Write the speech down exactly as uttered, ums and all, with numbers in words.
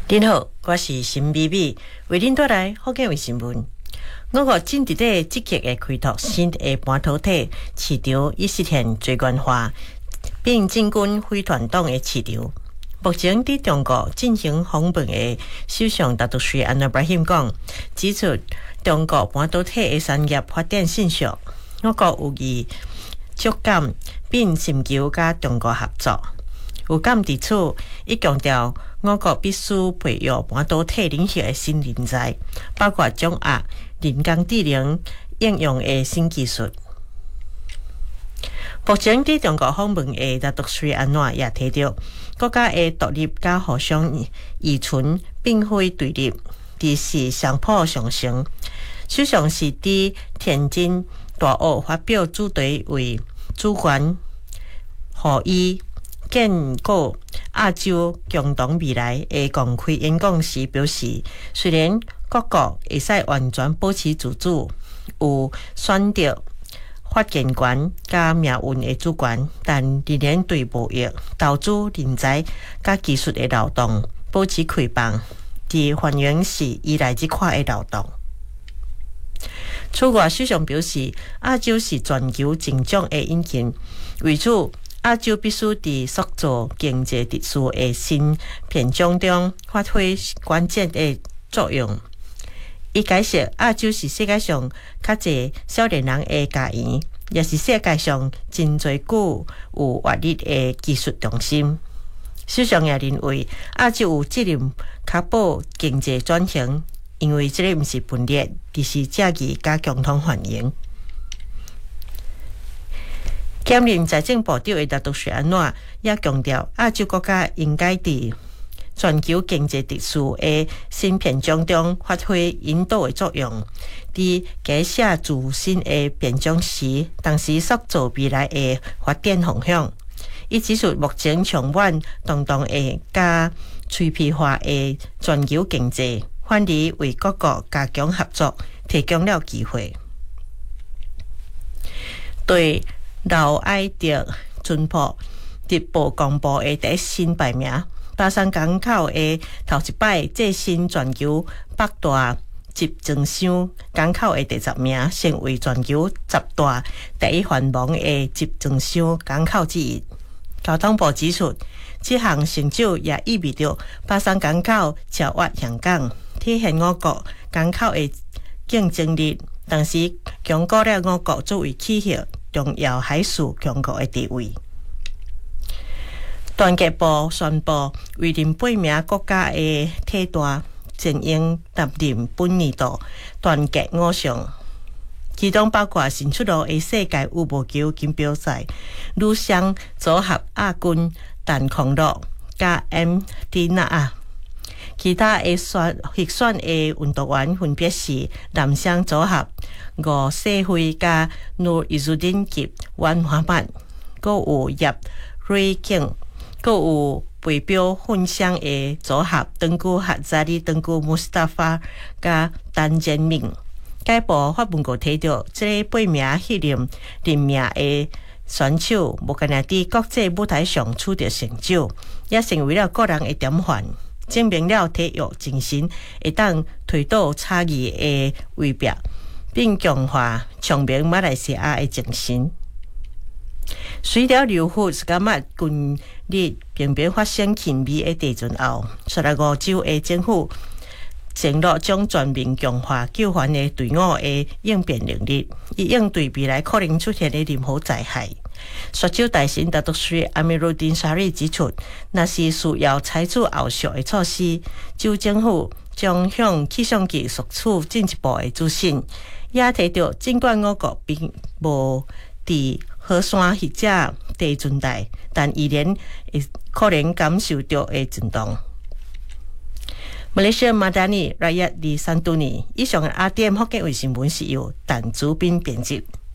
您好，我是陈美美，为您带来福建卫新闻。我国正伫咧积极的开拓新的半导体市场，以实现多元化，并进军非传统的市场。目前伫中国进行访问的首相达杜斯安纳布拉欣讲，指出中国半导体的产业发展迅速，我国有意触感并寻求甲中国合作。有感伫此，伊强调我国必须培育半导体领域的新人才，包括掌握人工智能应用的新技术。目前伫中国访问的达杜斯安纳也提到，国家的独立甲互相依存，并非对立，而是相辅相成。首相是伫天津大学发表主题为主权合一建构亚洲共同未来的公开演讲时表示，虽然各国会使完全保持自主，有选择发言权甲命运的主权，但仍然对贸易、投资、人才甲技术的流动保持开放，伫欢迎是依赖这块的流动。此外，首相表示，亚洲是全球成长的引擎，为此亚洲必须伫塑造经济秩序的新篇章中发挥关键的作用。伊解释，亚洲是世界上较侪少年人的家园，也是世界上真侪具有活力的技术中心。首相也认为，亚洲有责任确保经济转型，因为这个毋是分裂，而是正义甲共同繁荣。兼任财政部长的达杜斯安纳也强调，亚洲国家应该伫全球经济秩序的新篇章中发挥引导的作用，伫改写自身的篇章时，同时塑造未来的发展方向。伊指出，目前充满动荡的加碎片化的全球经济，反而为各国加强合作提供了机会。对老埃迪村埔日报公布的第一新排名，巴山港口的头一摆最新全球百大集装箱港口的第十名，成为全球十大第一繁忙的集装箱港口之一。交通部指出，这项成就也意味着巴山港口超越香港，体现我国港口的竞争力，同时强固了我国作为企业重要海事强国的地位。团结部宣布委任八名国家的体大精英担任本年度团结五项，其中包括新出炉的世界羽毛球锦标赛女双组合亚军陈康乐加 M 蒂娜啊。其他的选获选的运动员分别是男双组合吴世辉加努伊苏丁及阮华曼，阁有叶瑞景，阁有背标混双的组合登古哈扎里登古穆斯塔法加陈建明。该部发文告提到，这八名迄任任命的选手，目前伫国际舞台上取得成就，也成为了个人的典范，证明了体育精神会当推倒差异的威逼，并强化强明马来西亚的精神。随着流血斯加马近日频频发生轻微的地震后，十来五州的政府承诺将全面强化救援的队伍的应变能力，以应对未来可能出现的任何灾害。雪州大臣达杜斯阿米鲁丁沙瑞指出，若是需要采取后续的措施，州政府将向气象局索取进一步的资讯。也提到，尽管我国并无伫火山或者地震带，但依然会可能感受到的震动。马来西亚马达尼、拉亚、里山都尼以上的 R T M 福建卫新闻是由陈祖斌编辑。